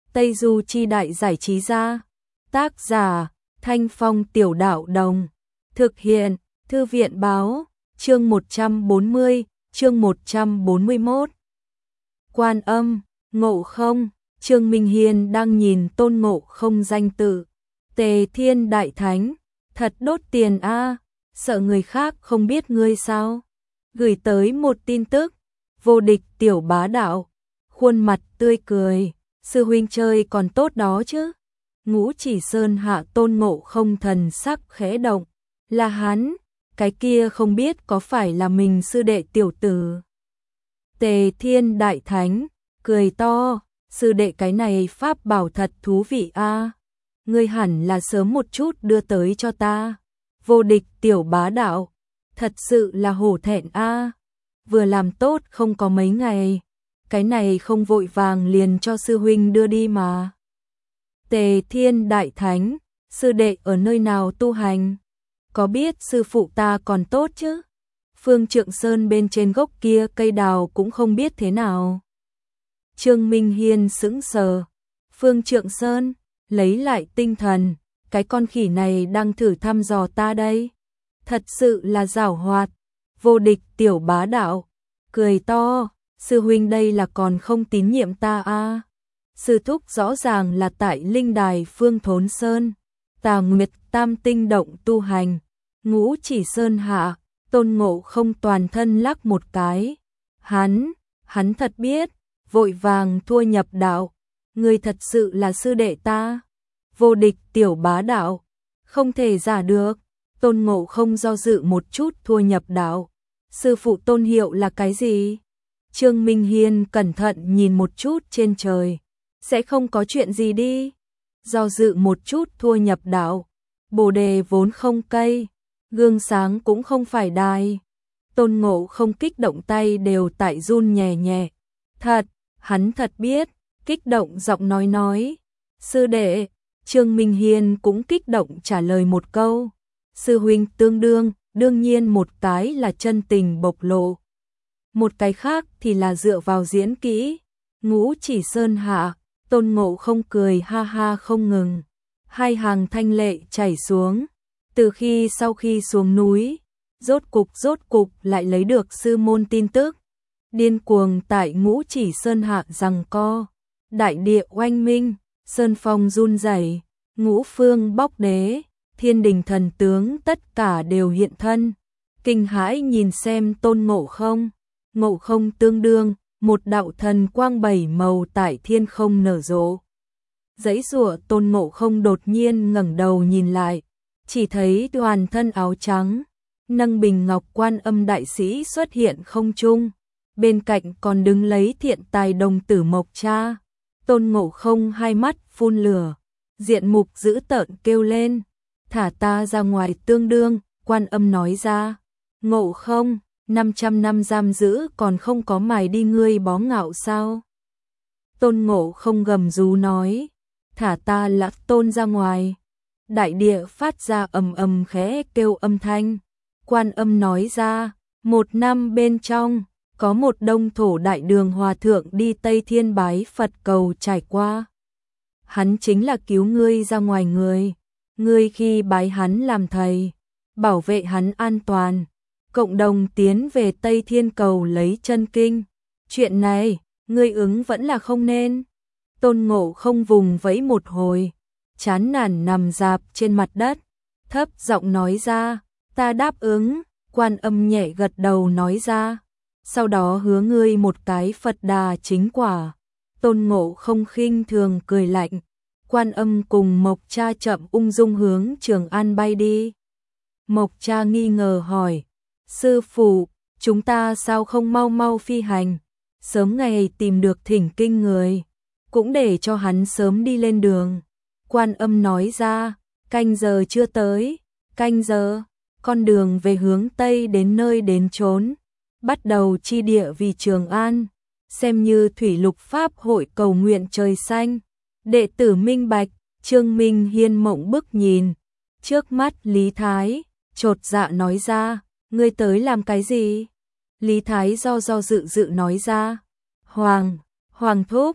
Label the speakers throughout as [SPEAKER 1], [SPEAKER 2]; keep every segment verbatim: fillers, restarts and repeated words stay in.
[SPEAKER 1] Tây Du Chi Đại Giải Trí Gia. Tác giả, Thanh Phong Tiểu Đạo Đồng. Thực hiện, Thư viện Báo. Chương một trăm bốn mươi, chương một trăm bốn mươi mốt. Quan Âm, Ngộ Không. Trương Minh Hiên đang nhìn Tôn Ngộ Không danh tự. Tề Thiên Đại Thánh, thật đốt tiền a, sợ người khác không biết ngươi sao? Gửi tới một tin tức, vô địch tiểu bá đạo, khuôn mặt tươi cười, sư huynh chơi còn tốt đó chứ? Ngũ Chỉ Sơn hạ Tôn Ngộ Không thần sắc khẽ động, là hắn, cái kia không biết có phải là mình sư đệ tiểu tử. Tề Thiên Đại Thánh, cười to, sư đệ cái này pháp bảo thật thú vị a, ngươi hẳn là sớm một chút đưa tới cho ta. Vô địch tiểu bá đạo, thật sự là hổ thẹn a, vừa làm tốt không có mấy ngày, cái này không vội vàng liền cho sư huynh đưa đi mà. Tề Thiên Đại Thánh, sư đệ ở nơi nào tu hành? Có biết sư phụ ta còn tốt chứ? Phương Trượng Sơn bên trên gốc kia cây đào cũng không biết thế nào. Trương Minh Hiên sững sờ. Phương Trượng Sơn, lấy lại tinh thần, cái con khỉ này đang thử thăm dò ta đây. Thật sự là giảo hoạt. Vô địch tiểu bá đạo, cười to, sư huynh đây là còn không tín nhiệm ta a. Sư thúc rõ ràng là tại linh đài Phương Thốn Sơn, Tà Nguyệt Tam Tinh động tu hành. Ngũ Chỉ Sơn hạ, Tôn Ngộ Không toàn thân lắc một cái. Hắn, hắn thật biết, vội vàng thua nhập đạo. Người thật sự là sư đệ ta. Vô địch tiểu bá đạo, không thể giả được. Tôn Ngộ Không do dự một chút thua nhập đạo. Sư phụ tôn hiệu là cái gì? Trương Minh Hiên cẩn thận nhìn một chút trên trời. Sẽ không có chuyện gì đi. Do dự một chút thua nhập đạo. Bồ đề vốn không cây, gương sáng cũng không phải đài. Tôn Ngộ Không kích động tay đều tại run nhẹ nhẹ. Thật, hắn thật biết, kích động giọng nói nói. Sư đệ, Trương Minh Hiên cũng kích động trả lời một câu. Sư huynh tương đương, đương nhiên một cái là chân tình bộc lộ. Một cái khác thì là dựa vào diễn kỹ. Ngũ Chỉ Sơn hạ, Tôn Ngộ Không cười ha ha không ngừng. Hai hàng thanh lệ chảy xuống. Từ khi sau khi xuống núi, rốt cục rốt cục lại lấy được sư môn tin tức. Điên cuồng tại Ngũ Chỉ Sơn hạ giằng co. Đại địa oanh minh, sơn phong run rẩy, ngũ phương bóc đế, thiên đình thần tướng tất cả đều hiện thân. Kinh hãi nhìn xem Tôn Ngộ Không. Ngộ Không tương đương, một đạo thần quang bảy màu tại thiên không nở rộ. Giãy giụa Tôn Ngộ Không đột nhiên ngẩng đầu nhìn lại, chỉ thấy toàn thân áo trắng, nâng bình ngọc Quan Âm đại sĩ xuất hiện không trung, bên cạnh còn đứng lấy thiện tài đồng tử Mộc Cha. Tôn Ngộ Không hai mắt phun lửa, diện mục dữ tợn kêu lên, thả ta ra ngoài tương đương. Quan Âm nói ra, Ngộ Không, năm trăm năm giam giữ còn không có mài đi ngươi bó ngạo sao? Tôn Ngộ Không gầm rú nói, thả ta Lạc Tôn ra ngoài. Đại địa phát ra ầm ầm khẽ kêu âm thanh. Quan Âm nói ra, một năm bên trong, có một đông thổ đại đường hòa thượng đi Tây Thiên bái Phật cầu trải qua. Hắn chính là cứu ngươi ra ngoài người. Ngươi khi bái hắn làm thầy, bảo vệ hắn an toàn, cộng đồng tiến về Tây Thiên cầu lấy chân kinh. Chuyện này, ngươi ứng vẫn là không nên. Tôn Ngộ Không vùng vẫy một hồi, chán nản nằm rạp trên mặt đất, thấp giọng nói ra, ta đáp ứng. Quan Âm nhẹ gật đầu nói ra, sau đó hứa ngươi một cái Phật đà chính quả. Tôn Ngộ Không khinh thường cười lạnh. Quan Âm cùng Mộc Cha chậm ung dung hướng Trường An bay đi. Mộc Cha nghi ngờ hỏi, sư phụ, chúng ta sao không mau mau phi hành, sớm ngày tìm được thỉnh kinh người, cũng để cho hắn sớm đi lên đường. Quan Âm nói ra, canh giờ chưa tới. Canh giờ, con đường về hướng Tây đến nơi đến chốn, bắt đầu chi địa vì Trường An, xem như thủy lục pháp hội cầu nguyện trời xanh. Đệ tử minh bạch. Trương Minh Hiên mộng bức nhìn trước mắt Lý Thái, chột dạ nói ra, ngươi tới làm cái gì? Lý Thái do do dự dự nói ra, Hoàng, Hoàng thúc,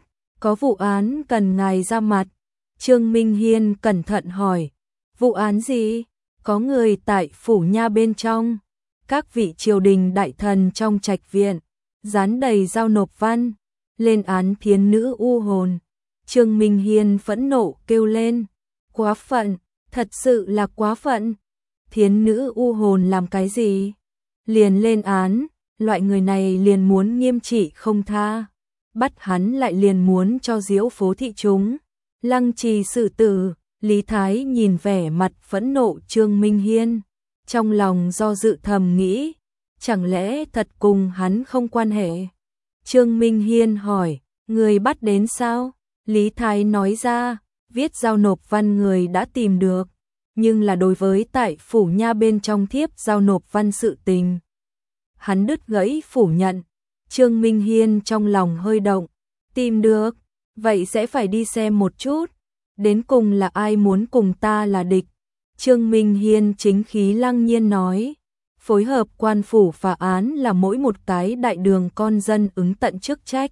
[SPEAKER 1] có vụ án cần ngài ra mặt. Trương Minh Hiên cẩn thận hỏi, vụ án gì? Có người tại phủ nha bên trong, các vị triều đình đại thần trong trạch viện, dán đầy giao nộp văn, lên án thiến nữ u hồn. Trương Minh Hiên phẫn nộ kêu lên, quá phận, thật sự là quá phận. Thiến nữ u hồn làm cái gì? Liền lên án, loại người này liền muốn nghiêm trị không tha. Bắt hắn lại liền muốn cho diễu phố thị chúng, lăng trì xử tử. Lý Thái nhìn vẻ mặt phẫn nộ Trương Minh Hiên, trong lòng do dự thầm nghĩ, chẳng lẽ thật cùng hắn không quan hệ? Trương Minh Hiên hỏi, người bắt đến sao? Lý Thái nói ra, viết giao nộp văn người đã tìm được, nhưng là đối với tại phủ nha bên trong thiếp giao nộp văn sự tình. Hắn đứt gãy phủ nhận. Trương Minh Hiên trong lòng hơi động, tìm được, vậy sẽ phải đi xem một chút, đến cùng là ai muốn cùng ta là địch. Trương Minh Hiên chính khí lăng nhiên nói, phối hợp quan phủ phá án là mỗi một cái đại đường con dân ứng tận chức trách.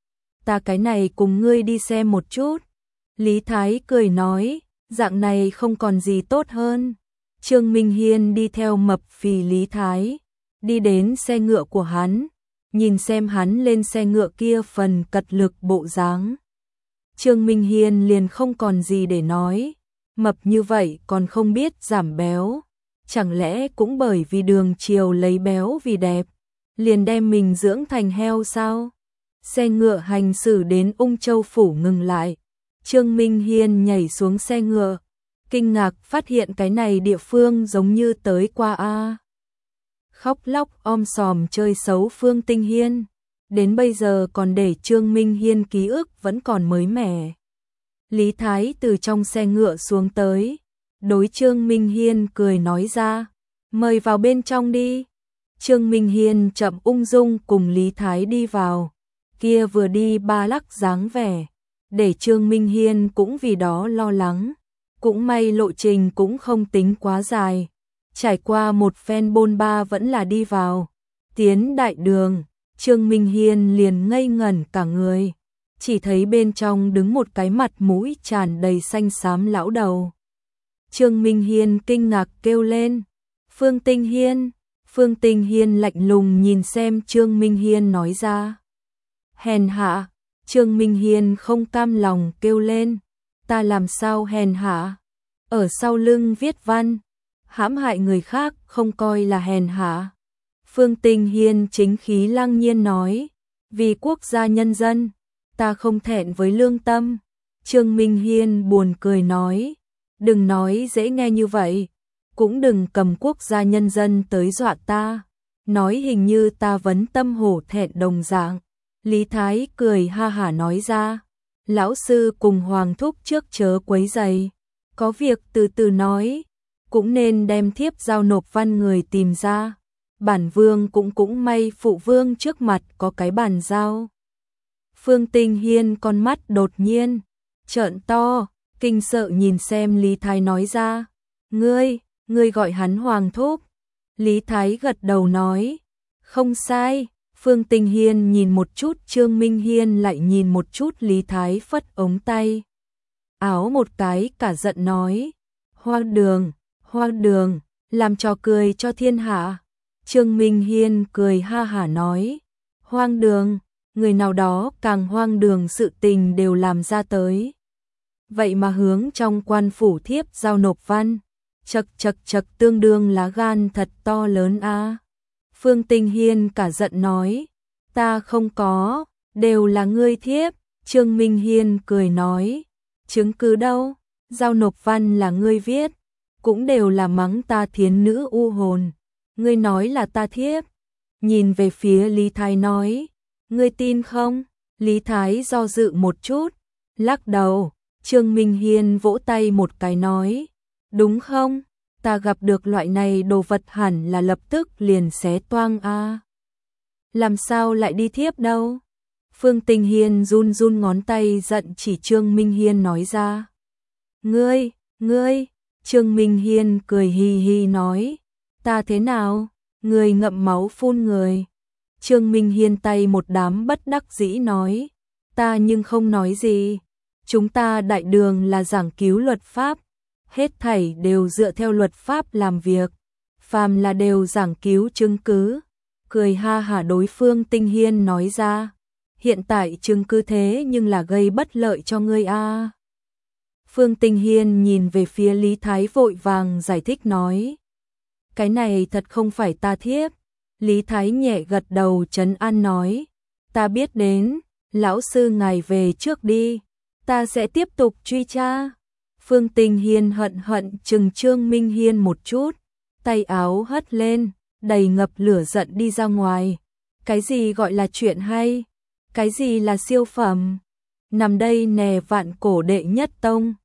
[SPEAKER 1] Ta cái này cùng ngươi đi xem một chút. Lý Thái cười nói, dạng này không còn gì tốt hơn. Trương Minh Hiên đi theo mập phì Lý Thái, đi đến xe ngựa của hắn, nhìn xem hắn lên xe ngựa kia phần cật lực bộ dáng. Trương Minh Hiên liền không còn gì để nói, mập như vậy còn không biết giảm béo, chẳng lẽ cũng bởi vì đường triều lấy béo vì đẹp, liền đem mình dưỡng thành heo sao? Xe ngựa hành xử đến Ung Châu phủ ngừng lại, Trương Minh Hiên nhảy xuống xe ngựa, kinh ngạc phát hiện cái này địa phương giống như tới qua a. Khóc lóc om sòm chơi xấu Phương Tinh Hiên, đến bây giờ còn để Trương Minh Hiên ký ức vẫn còn mới mẻ. Lý Thái từ trong xe ngựa xuống tới, đối Trương Minh Hiên cười nói ra, mời vào bên trong đi. Trương Minh Hiên chậm ung dung cùng Lý Thái đi vào, kia vừa đi ba lắc dáng vẻ, để Trương Minh Hiên cũng vì đó lo lắng. Cũng may lộ trình cũng không tính quá dài, trải qua một phen bôn ba vẫn là đi vào. Tiến đại đường, Trương Minh Hiên liền ngây ngẩn cả người, chỉ thấy bên trong đứng một cái mặt mũi tràn đầy xanh xám lão đầu. Trương Minh Hiên kinh ngạc kêu lên, Phương Tinh Hiên. Phương Tinh Hiên lạnh lùng nhìn xem Trương Minh Hiên nói ra, hèn hạ. Trương Minh Hiên không cam lòng kêu lên, ta làm sao hèn hạ? Ở sau lưng viết văn, hãm hại người khác không coi là hèn hạ. Phương Tinh Hiên chính khí lăng nhiên nói, vì quốc gia nhân dân, ta không thẹn với lương tâm. Trương Minh Hiên buồn cười nói, đừng nói dễ nghe như vậy, cũng đừng cầm quốc gia nhân dân tới dọa ta, nói hình như ta vấn tâm hổ thẹn đồng dạng. Lý Thái cười ha hả nói ra, lão sư cùng Hoàng thúc trước chớ quấy rầy, có việc từ từ nói, cũng nên đem thiếp giao nộp văn người tìm ra. Bản vương cũng cũng may phụ vương trước mặt có cái bàn giao. Phương Tinh Hiên con mắt đột nhiên trợn to, kinh sợ nhìn xem Lý Thái nói ra, ngươi, ngươi gọi hắn Hoàng thúc. Lý Thái gật đầu nói, không sai. Phương Tinh Hiên nhìn một chút Trương Minh Hiên lại nhìn một chút Lý Thái phất ống tay áo một cái cả giận nói, hoang đường, hoang đường, làm trò cười cho thiên hạ. Trương Minh Hiên cười ha hả nói, hoang đường, người nào đó càng hoang đường sự tình đều làm ra tới. Vậy mà hướng trong quan phủ thiếp giao nộp văn, chật chật chật tương đương lá gan thật to lớn a. Phương Tinh Hiên cả giận nói, ta không có, đều là ngươi thiếp. Trương Minh Hiên cười nói, chứng cứ đâu, giao nộp văn là ngươi viết, cũng đều là mắng ta thiến nữ u hồn, ngươi nói là ta thiếp. Nhìn về phía Lý Thái nói, ngươi tin không? Lý Thái do dự một chút, lắc đầu. Trương Minh Hiên vỗ tay một cái nói, đúng không? Ta gặp được loại này đồ vật hẳn là lập tức liền xé toang a. Làm sao lại đi thiếp đâu? Phương Tinh Hiên run run ngón tay giận chỉ Trương Minh Hiên nói ra. Ngươi, ngươi, Trương Minh Hiên cười hi hi nói, ta thế nào? Ngươi ngậm máu phun người. Trương Minh Hiên tay một đám bất đắc dĩ nói, Ta nhưng không nói gì. Chúng ta đại đường là giảng cứu luật pháp, hết thảy đều dựa theo luật pháp làm việc, phàm là đều giảng cứu chứng cứ. Cười ha hả đối phương Tinh Hiên nói ra, hiện tại chứng cứ thế nhưng là gây bất lợi cho ngươi a. Phương Tinh Hiên nhìn về phía Lý Thái vội vàng giải thích nói, cái này thật không phải ta thiếp. Lý Thái nhẹ gật đầu trấn an nói, ta biết đến, lão sư ngài về trước đi, ta sẽ tiếp tục truy tra. Phương Tinh Hiên hận hận chừng Trương Minh Hiên một chút, tay áo hất lên, đầy ngập lửa giận đi ra ngoài. Cái gì gọi là chuyện hay? Cái gì là siêu phẩm? Nằm đây nè vạn cổ đệ nhất tông.